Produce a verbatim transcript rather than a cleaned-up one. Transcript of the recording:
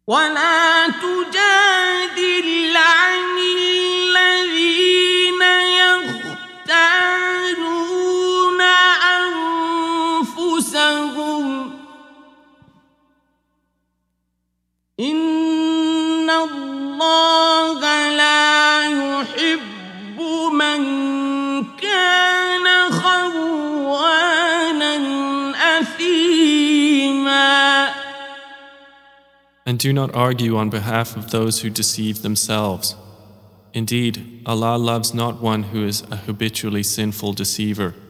ولا تجادل عن الذين يختانون أنفسهم إن الله لا يحب من كان خوانا أثيما. And do not argue on behalf of those who deceive themselves. Indeed, Allah loves not one who is a habitually sinful deceiver.